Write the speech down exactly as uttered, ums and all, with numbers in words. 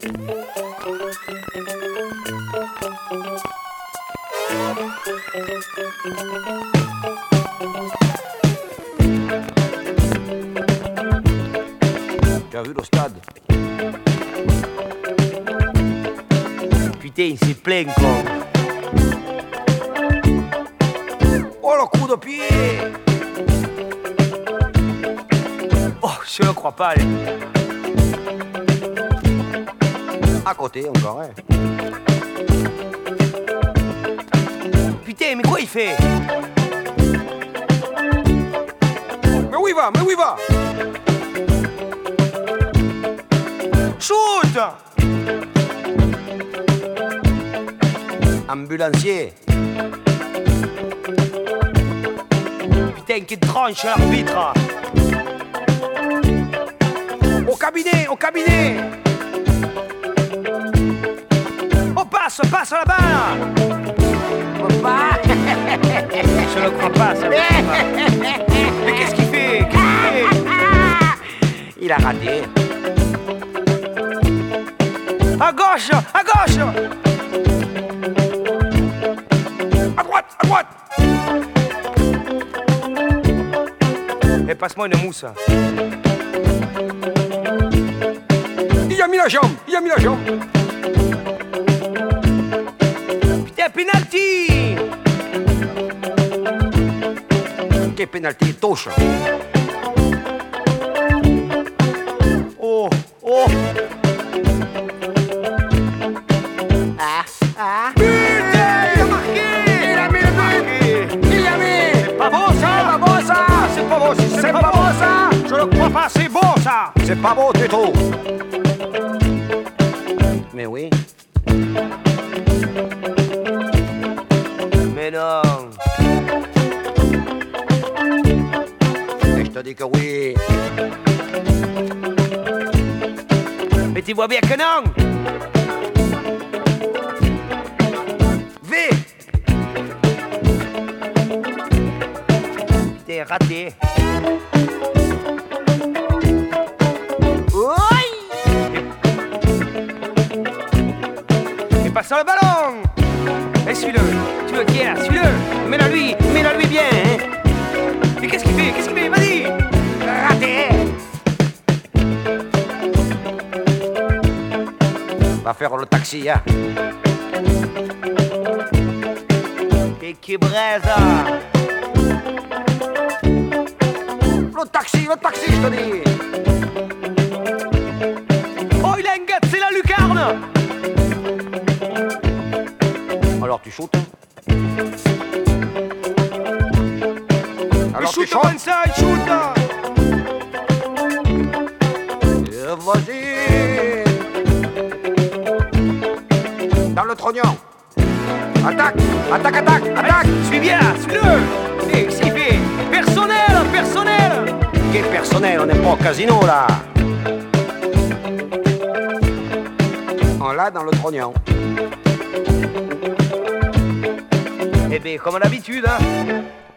Tu as vu le stade? Putain, c'est plein, con. Oh, le coup de pied! Oh, je ne crois pas, allez. À côté, encore, hein. Putain, mais quoi il fait? Mais où il va? Mais où il va? Shoot! Ambulancier. Putain, qui tranche l'arbitre. Au cabinet, au cabinet. Oh, passe, passe là-bas. Je ne crois pas, ça ne crois pas. Mais qu'est-ce qu'il fait? Qu'est-ce qu'il fait? Il a raté. À gauche, à gauche. À droite, à droite. Et passe-moi une mousse. Il a mis la jambe, il a mis la jambe. Putain, penalty. Quel penalty, touche. Oh, oh. Ah, ah. Putain, il a marqué. Il a mis le but. Il a mis. C'est pas beau ça. C'est pas beau ça. C'est pas beau, c'est, c'est pas, pas beau ça. Je ne crois pas, c'est beau ça. C'est pas beau du tout. Mais oui. Mais non. Et je te dis que oui. Mais tu vois bien que non. V. T'es raté. Oui. Et passe le ballon. Et suis-le. Tu veux qui est? Suis-le. Mets-la lui. Mets-la lui bien. Hein. Mais qu'est-ce qu'il fait? Qu'est-ce qu'il fait? Vas-y. Raté. Va faire le taxi, hein. Et qui braise. Le taxi, le taxi, je te dis. Oh, il a une guette, c'est la lucarne. Alors tu shootes. Alors tu shootes. Comme ça, il shoot. Et vas-y. Dans le trognon. Attaque, attaque, attaque, attaque. Suis bien, suis-le. Et qu'est-ce qu'il fait? Personnel, personnel. Quel personnel? On n'est pas au casino là. On l'a dans le trognon. Eh bien, comme d'habitude, hein.